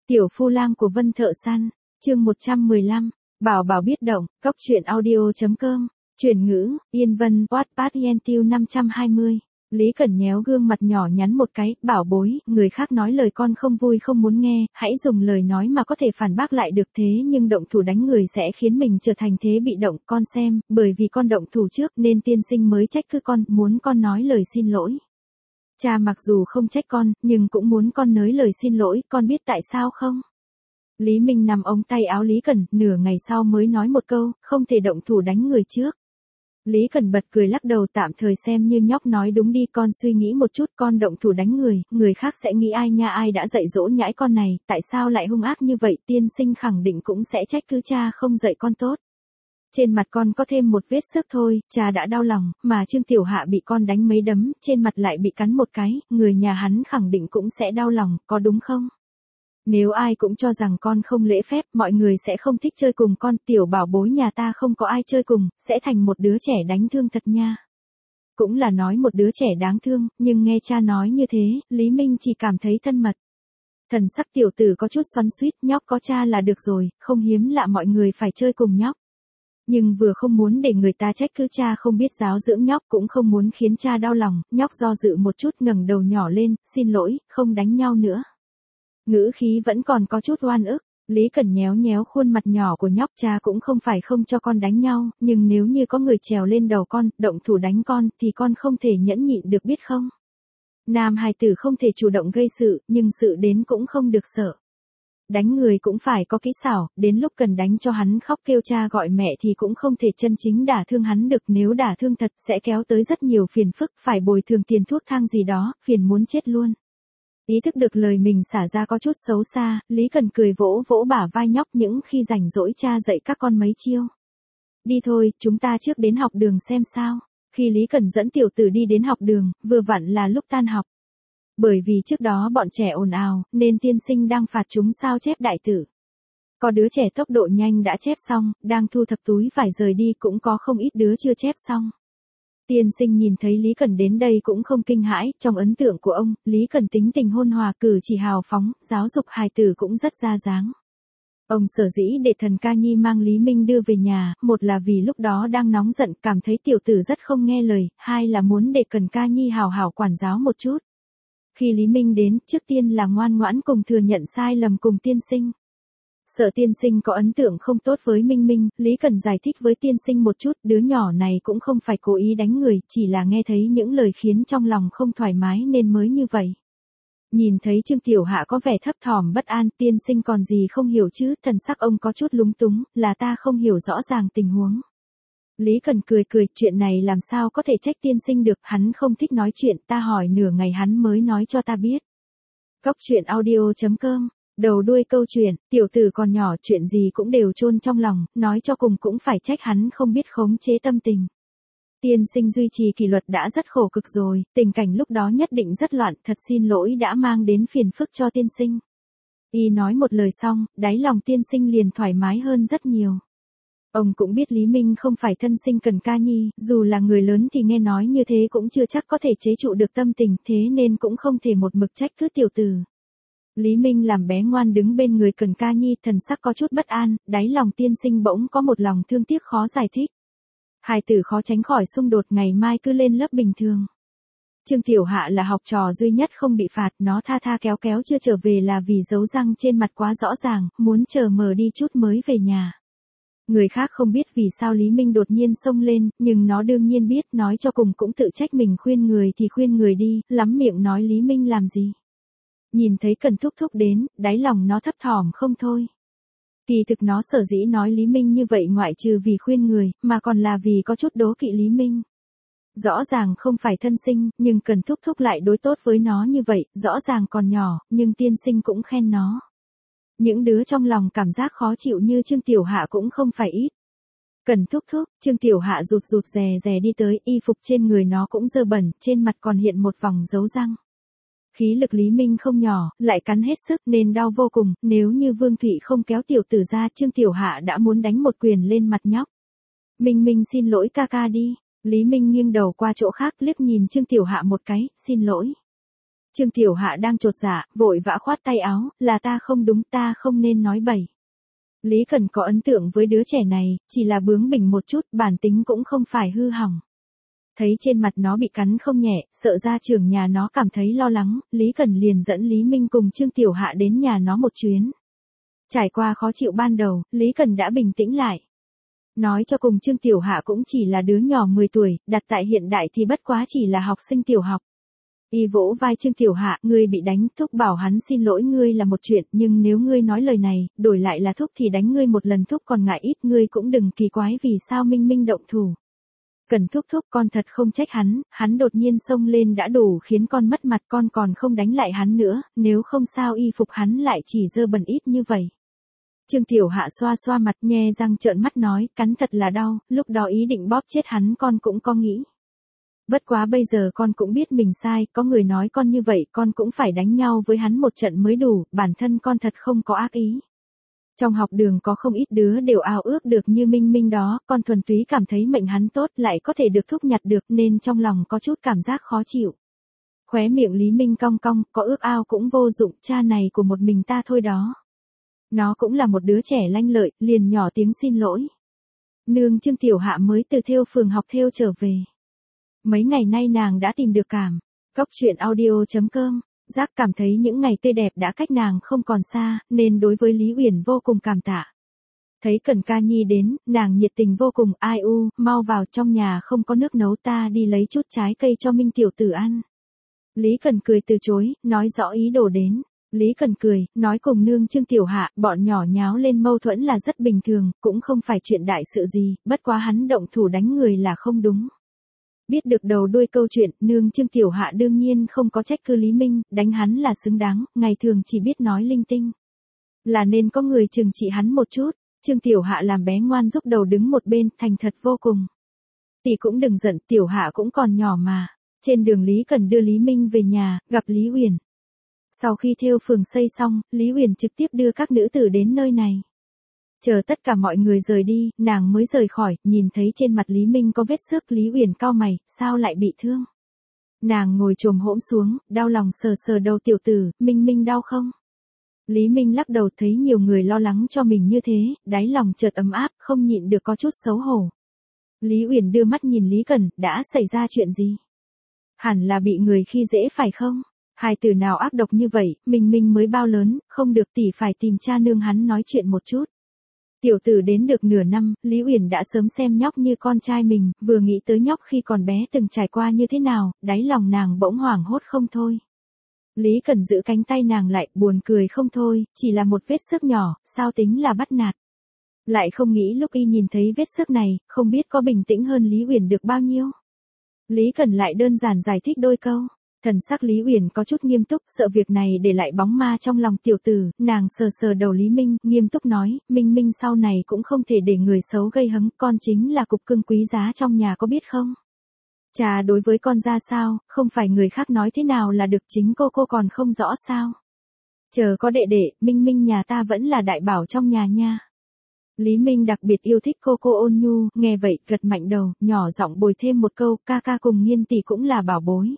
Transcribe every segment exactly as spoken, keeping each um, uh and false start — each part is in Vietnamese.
Tiểu phu lang của Vân Thợ Săn, chương một trăm mười lăm, Bảo Bảo biết động, cóc truyện audio chấm com, chuyển ngữ, Yên Vân, Wattpad Yen Tiêu năm trăm hai mươi. Lý Cẩn nhéo gương mặt nhỏ nhắn một cái, bảo bối, người khác nói lời con không vui không muốn nghe, hãy dùng lời nói mà có thể phản bác lại được thế nhưng động thủ đánh người sẽ khiến mình trở thành thế bị động, con xem, bởi vì con động thủ trước nên tiên sinh mới trách cứ con, muốn con nói lời xin lỗi. Cha mặc dù không trách con, nhưng cũng muốn con nói lời xin lỗi, con biết tại sao không? Lý Minh nằm ống tay áo Lý Cẩn, nửa ngày sau mới nói một câu, không thể động thủ đánh người trước. Lý Cẩn bật cười lắc đầu tạm thời xem như nhóc nói đúng đi, con suy nghĩ một chút, con động thủ đánh người, người khác sẽ nghĩ ai nha, ai đã dạy dỗ nhãi con này, tại sao lại hung ác như vậy, tiên sinh khẳng định cũng sẽ trách cứ cha không dạy con tốt. Trên mặt con có thêm một vết xước thôi, cha đã đau lòng, mà Trương Tiểu Hạ bị con đánh mấy đấm, trên mặt lại bị cắn một cái, người nhà hắn khẳng định cũng sẽ đau lòng, có đúng không? Nếu ai cũng cho rằng con không lễ phép, mọi người sẽ không thích chơi cùng con, tiểu bảo bối nhà ta không có ai chơi cùng, sẽ thành một đứa trẻ đánh thương thật nha. Cũng là nói một đứa trẻ đáng thương, nhưng nghe cha nói như thế, Lý Minh chỉ cảm thấy thân mật. Thần sắc tiểu tử có chút xoắn xuýt, nhóc có cha là được rồi, không hiếm lạ mọi người phải chơi cùng nhóc. Nhưng vừa không muốn để người ta trách cứ cha không biết giáo dưỡng nhóc, cũng không muốn khiến cha đau lòng, nhóc do dự một chút ngẩng đầu nhỏ lên, xin lỗi, không đánh nhau nữa. Ngữ khí vẫn còn có chút oan ức, Lý Cẩn nhéo nhéo khuôn mặt nhỏ của nhóc, cha cũng không phải không cho con đánh nhau, nhưng nếu như có người trèo lên đầu con, động thủ đánh con, thì con không thể nhẫn nhịn được biết không? Nam hài tử không thể chủ động gây sự, nhưng sự đến cũng không được sợ. Đánh người cũng phải có kỹ xảo, đến lúc cần đánh cho hắn khóc kêu cha gọi mẹ thì cũng không thể chân chính đả thương hắn được, nếu đả thương thật sẽ kéo tới rất nhiều phiền phức, phải bồi thường tiền thuốc thang gì đó, phiền muốn chết luôn. Ý thức được lời mình xả ra có chút xấu xa, Lý Cẩn cười vỗ vỗ bả vai nhóc, những khi rảnh rỗi cha dạy các con mấy chiêu. Đi thôi, chúng ta trước đến học đường xem sao. Khi Lý Cẩn dẫn tiểu tử đi đến học đường, vừa vặn là lúc tan học. Bởi vì trước đó bọn trẻ ồn ào, nên tiên sinh đang phạt chúng sao chép đại tử. Có đứa trẻ tốc độ nhanh đã chép xong, đang thu thập túi vải rời đi, cũng có không ít đứa chưa chép xong. Tiên sinh nhìn thấy Lý Cẩn đến đây cũng không kinh hãi, trong ấn tượng của ông, Lý Cẩn tính tình hôn hòa, cử chỉ hào phóng, giáo dục hài tử cũng rất ra dáng. Ông sở dĩ để Thần Ca Nhi mang Lý Minh đưa về nhà, một là vì lúc đó đang nóng giận, cảm thấy tiểu tử rất không nghe lời, hai là muốn để Thần Ca Nhi hào hào quản giáo một chút. Khi Lý Minh đến, trước tiên là ngoan ngoãn cùng thừa nhận sai lầm cùng tiên sinh. Sợ tiên sinh có ấn tượng không tốt với Minh Minh, Lý Cẩn giải thích với tiên sinh một chút, đứa nhỏ này cũng không phải cố ý đánh người, chỉ là nghe thấy những lời khiến trong lòng không thoải mái nên mới như vậy. Nhìn thấy Trương Tiểu Hạ có vẻ thấp thỏm bất an, tiên sinh còn gì không hiểu chứ, thần sắc ông có chút lúng túng, là ta không hiểu rõ ràng tình huống. Lý Cẩn cười cười, chuyện này làm sao có thể trách tiên sinh được, hắn không thích nói chuyện, ta hỏi nửa ngày hắn mới nói cho ta biết. Cóc truyện audio chấm com. Đầu đuôi câu chuyện, tiểu tử còn nhỏ, chuyện gì cũng đều chôn trong lòng, nói cho cùng cũng phải trách hắn không biết khống chế tâm tình. Tiên sinh duy trì kỷ luật đã rất khổ cực rồi, tình cảnh lúc đó nhất định rất loạn, thật xin lỗi đã mang đến phiền phức cho tiên sinh. Y nói một lời xong, đáy lòng tiên sinh liền thoải mái hơn rất nhiều. Ông cũng biết Lý Minh không phải thân sinh Cần Ca Nhi, dù là người lớn thì nghe nói như thế cũng chưa chắc có thể chế trụ được tâm tình, thế nên cũng không thể một mực trách cứ tiểu tử. Lý Minh làm bé ngoan đứng bên người Cần Ca Nhi, thần sắc có chút bất an, đáy lòng tiên sinh bỗng có một lòng thương tiếc khó giải thích. Hài tử khó tránh khỏi xung đột, ngày mai cứ lên lớp bình thường. Trương Tiểu Hạ là học trò duy nhất không bị phạt, nó tha tha kéo kéo chưa trở về là vì dấu răng trên mặt quá rõ ràng, muốn chờ mờ đi chút mới về nhà. Người khác không biết vì sao Lý Minh đột nhiên xông lên, nhưng nó đương nhiên biết, nói cho cùng cũng tự trách mình, khuyên người thì khuyên người đi, lắm miệng nói Lý Minh làm gì. Nhìn thấy Cần thúc thúc đến, đáy lòng nó thấp thỏm không thôi. Kỳ thực nó sở dĩ nói Lý Minh như vậy ngoại trừ vì khuyên người, mà còn là vì có chút đố kỵ Lý Minh. Rõ ràng không phải thân sinh, nhưng Cần thúc thúc lại đối tốt với nó như vậy, rõ ràng còn nhỏ, nhưng tiên sinh cũng khen nó. Những đứa trong lòng cảm giác khó chịu như Trương Tiểu Hạ cũng không phải ít. Cần thúc thúc, Trương Tiểu Hạ rụt rụt rè rè đi tới, y phục trên người nó cũng dơ bẩn, trên mặt còn hiện một vòng dấu răng. Khí lực Lý Minh không nhỏ, lại cắn hết sức nên đau vô cùng, nếu như Vương Thụy không kéo tiểu tử ra, Trương Tiểu Hạ đã muốn đánh một quyền lên mặt nhóc. Minh Minh xin lỗi ca ca đi. Lý Minh nghiêng đầu qua chỗ khác liếc nhìn Trương Tiểu Hạ một cái, xin lỗi. Trương Tiểu Hạ đang chột dạ, vội vã khoát tay áo, là ta không đúng, ta không nên nói bậy. Lý Cần có ấn tượng với đứa trẻ này, chỉ là bướng bỉnh một chút, bản tính cũng không phải hư hỏng. Thấy trên mặt nó bị cắn không nhẹ, sợ gia trưởng nhà nó cảm thấy lo lắng, Lý Cần liền dẫn Lý Minh cùng Trương Tiểu Hạ đến nhà nó một chuyến. Trải qua khó chịu ban đầu, Lý Cần đã bình tĩnh lại. Nói cho cùng Trương Tiểu Hạ cũng chỉ là đứa nhỏ mười tuổi, đặt tại hiện đại thì bất quá chỉ là học sinh tiểu học. Y vỗ vai Trương Tiểu Hạ, ngươi bị đánh, thúc bảo hắn xin lỗi ngươi là một chuyện, nhưng nếu ngươi nói lời này, đổi lại là thúc thì đánh ngươi một lần, thúc còn ngại ít, ngươi cũng đừng kỳ quái vì sao Minh Minh động thủ. Cần thúc thúc, con thật không trách hắn, hắn đột nhiên xông lên đã đủ khiến con mất mặt, con còn không đánh lại hắn nữa, nếu không sao y phục hắn lại chỉ dơ bẩn ít như vậy. Trương Tiểu Hạ xoa xoa mặt nhe răng trợn mắt nói, cắn thật là đau, lúc đó ý định bóp chết hắn con cũng có nghĩ. Bất quá bây giờ con cũng biết mình sai, có người nói con như vậy con cũng phải đánh nhau với hắn một trận mới đủ, bản thân con thật không có ác ý. Trong học đường có không ít đứa đều ao ước được như Minh Minh đó, con thuần túy cảm thấy mệnh hắn tốt lại có thể được thúc nhặt được nên trong lòng có chút cảm giác khó chịu. Khóe miệng Lý Minh cong cong, có ước ao cũng vô dụng, cha này của một mình ta thôi đó. Nó cũng là một đứa trẻ lanh lợi, liền nhỏ tiếng xin lỗi. Nương Trương Tiểu Hạ mới từ thêu phường học thêu trở về. Mấy ngày nay nàng đã tìm được cảm. Cóc truyện audio chấm com. Giác cảm thấy những ngày tươi đẹp đã cách nàng không còn xa, nên đối với Lý Uyển vô cùng cảm tạ. Thấy Cần Ca Nhi đến, nàng nhiệt tình vô cùng, ai u, mau vào, trong nhà không có nước nấu, ta đi lấy chút trái cây cho Minh tiểu tử ăn. Lý Cần cười từ chối, nói rõ ý đồ đến. Lý Cần cười, nói cùng nương Trương Tiểu Hạ, bọn nhỏ nháo lên mâu thuẫn là rất bình thường, cũng không phải chuyện đại sự gì, bất quá hắn động thủ đánh người là không đúng. Biết được đầu đuôi câu chuyện, nương Trương Tiểu Hạ đương nhiên không có trách cứ Lý Minh, đánh hắn là xứng đáng, ngày thường chỉ biết nói linh tinh. Là nên có người trừng trị hắn một chút, Trương Tiểu Hạ làm bé ngoan giúp đầu đứng một bên, thành thật vô cùng. Tỷ cũng đừng giận, Tiểu Hạ cũng còn nhỏ mà. Trên đường Lý Cần đưa Lý Minh về nhà, gặp Lý Uyển. Sau khi thêu phường xây xong, Lý Uyển trực tiếp đưa các nữ tử đến nơi này. Chờ tất cả mọi người rời đi, nàng mới rời khỏi, nhìn thấy trên mặt Lý Minh có vết xước, Lý Uyển cau mày, sao lại bị thương? Nàng ngồi chồm hỗn xuống, đau lòng sờ sờ đầu tiểu tử, Minh Minh đau không? Lý Minh lắc đầu, thấy nhiều người lo lắng cho mình như thế, đáy lòng chợt ấm áp, không nhịn được có chút xấu hổ. Lý Uyển đưa mắt nhìn Lý Cần, đã xảy ra chuyện gì? Hẳn là bị người khi dễ phải không? Hai từ nào ác độc như vậy, Minh Minh mới bao lớn, không được, tỷ phải tìm cha nương hắn nói chuyện một chút. Tiểu tử đến được nửa năm, Lý Uyển đã sớm xem nhóc như con trai mình, vừa nghĩ tới nhóc khi còn bé từng trải qua như thế nào, đáy lòng nàng bỗng hoảng hốt không thôi. Lý Cần giữ cánh tay nàng lại, buồn cười không thôi, chỉ là một vết xước nhỏ, sao tính là bắt nạt. Lại không nghĩ lúc y nhìn thấy vết xước này, không biết có bình tĩnh hơn Lý Uyển được bao nhiêu. Lý Cần lại đơn giản giải thích đôi câu. Thần sắc Lý Uyển có chút nghiêm túc, sợ việc này để lại bóng ma trong lòng tiểu tử, nàng sờ sờ đầu Lý Minh, nghiêm túc nói, Minh Minh sau này cũng không thể để người xấu gây hấn, con chính là cục cưng quý giá trong nhà có biết không? Cha đối với con ra sao, không phải người khác nói thế nào là được, chính cô cô còn không rõ sao? Chờ có đệ đệ, Minh Minh nhà ta vẫn là đại bảo trong nhà nha. Lý Minh đặc biệt yêu thích cô cô ôn nhu, nghe vậy, gật mạnh đầu, nhỏ giọng bồi thêm một câu, ca ca cùng Nghiên tỷ cũng là bảo bối.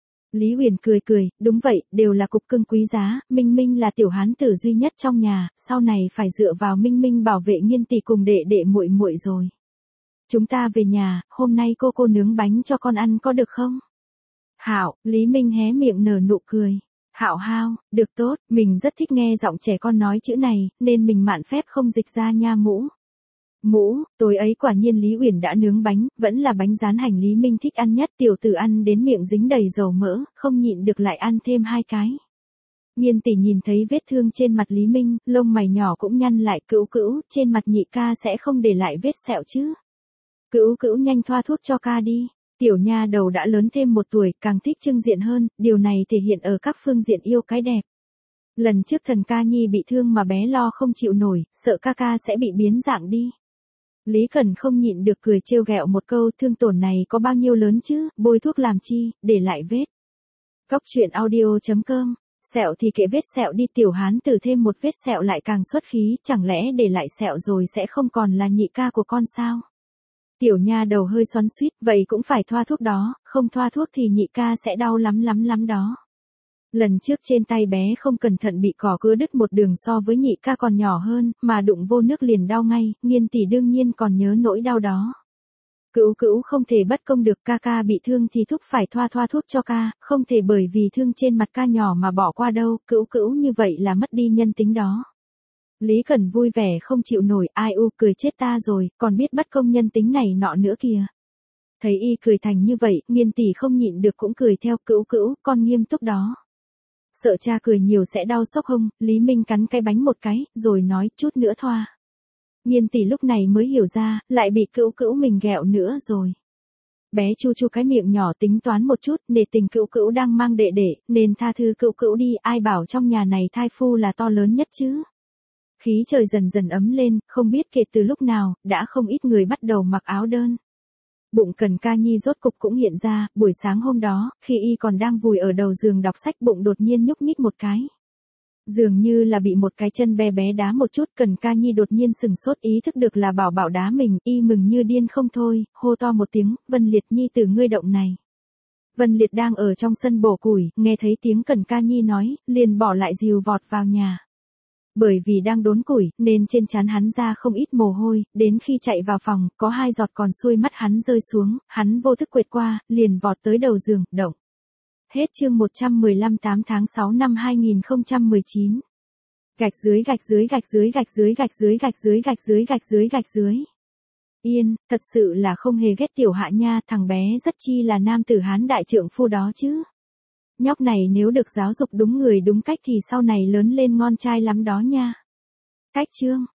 Lý Uyển cười cười, đúng vậy, đều là cục cưng quý giá, Minh Minh là tiểu hán tử duy nhất trong nhà, sau này phải dựa vào Minh Minh bảo vệ Nghiên tỷ cùng đệ đệ muội muội rồi. Chúng ta về nhà, hôm nay cô cô nướng bánh cho con ăn có được không? Hảo, Lý Minh hé miệng nở nụ cười. Hảo hao, được tốt, mình rất thích nghe giọng trẻ con nói chữ này, nên mình mạn phép không dịch ra nha mũ. Mũ, tối ấy quả nhiên Lý Uyển đã nướng bánh, vẫn là bánh rán hành Lý Minh thích ăn nhất, tiểu tử ăn đến miệng dính đầy dầu mỡ, không nhịn được lại ăn thêm hai cái. Nghiên tỷ nhìn thấy vết thương trên mặt Lý Minh, lông mày nhỏ cũng nhăn lại, cữu cữu, trên mặt nhị ca sẽ không để lại vết sẹo chứ. Cữu cữu nhanh thoa thuốc cho ca đi. Tiểu nha đầu đã lớn thêm một tuổi, càng thích trưng diện hơn, điều này thể hiện ở các phương diện yêu cái đẹp. Lần trước Thần Ca Nhi bị thương mà bé lo không chịu nổi, sợ ca ca sẽ bị biến dạng đi. Lý Cần không nhịn được cười trêu ghẹo một câu, thương tổn này có bao nhiêu lớn chứ, bôi thuốc làm chi, để lại vết. Cóc truyện audio chấm com, sẹo thì kệ vết sẹo đi, tiểu hán tử thêm một vết sẹo lại càng xuất khí, chẳng lẽ để lại sẹo rồi sẽ không còn là nhị ca của con sao? Tiểu nha đầu hơi xoắn xuýt, vậy cũng phải thoa thuốc đó, không thoa thuốc thì nhị ca sẽ đau lắm lắm lắm đó. Lần trước trên tay bé không cẩn thận bị cỏ cưa đứt một đường so với nhị ca còn nhỏ hơn, mà đụng vô nước liền đau ngay, Nghiên tỷ đương nhiên còn nhớ nỗi đau đó. Cữu cữu không thể bất công được, ca ca bị thương thì thúc phải thoa thoa thuốc cho ca, không thể bởi vì thương trên mặt ca nhỏ mà bỏ qua đâu, cữu cữu như vậy là mất đi nhân tính đó. Lý Cẩn vui vẻ không chịu nổi, ai u cười chết ta rồi, còn biết bất công nhân tính này nọ nữa kìa. Thấy y cười thành như vậy, Nghiên tỷ không nhịn được cũng cười theo, cữu cữu, con nghiêm túc đó. Sợ cha cười nhiều sẽ đau sốc hông, Lý Minh cắn cái bánh một cái, rồi nói chút nữa thoa. Nghiên tỷ lúc này mới hiểu ra, lại bị cữu cữu mình ghẹo nữa rồi. Bé chu chu cái miệng nhỏ tính toán một chút, nể tình cữu cữu đang mang đệ đệ, nên tha thứ cữu cữu đi, ai bảo trong nhà này thai phu là to lớn nhất chứ. Khí trời dần dần ấm lên, không biết kể từ lúc nào, đã không ít người bắt đầu mặc áo đơn. Bụng Cần Ca Nhi rốt cục cũng hiện ra, buổi sáng hôm đó, khi y còn đang vùi ở đầu giường đọc sách, bụng đột nhiên nhúc nhích một cái. Dường như là bị một cái chân bé bé đá một chút, Cần Ca Nhi đột nhiên sừng sốt ý thức được là Bảo Bảo đá mình, y mừng như điên không thôi, hô to một tiếng, Vân Liệt Nhi từ ngươi động này. Vân Liệt đang ở trong sân bổ củi, nghe thấy tiếng Cần Ca Nhi nói, liền bỏ lại rìu vọt vào nhà. Bởi vì đang đốn củi, nên trên trán hắn ra không ít mồ hôi, đến khi chạy vào phòng, có hai giọt còn xuôi mắt hắn rơi xuống, hắn vô thức quệt qua, liền vọt tới đầu giường, động. Hết chương một trăm mười lăm tám tháng sáu năm hai nghìn không trăm mười chín. Gạch dưới gạch dưới gạch dưới gạch dưới gạch dưới gạch dưới gạch dưới gạch dưới gạch dưới. Yên, thật sự là không hề ghét Tiểu Hạ nha, thằng bé rất chi là nam tử Hán đại trượng phu đó chứ. Nhóc này nếu được giáo dục đúng người đúng cách thì sau này lớn lên ngon trai lắm đó nha. Cách chương